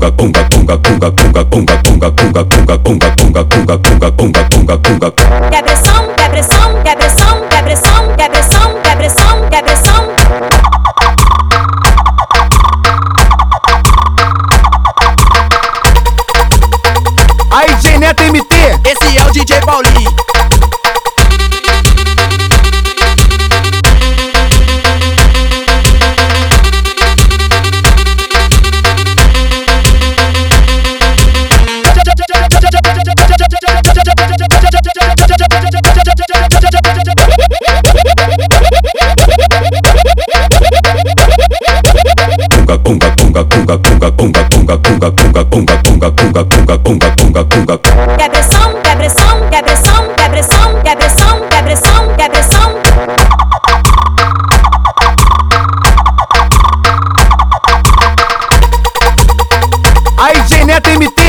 Quer pressão, quer pressão, quer pressão, quer pressão, quer pressão, quer pressão, quer pressão. Aí, DJ Neto MT, Esse é o DJ Paulinho. Quer pressão, quer pressão, quer pressão, quer pressão, quer pressão, quer pressão, quer pressão. aí, DJ Neto MT.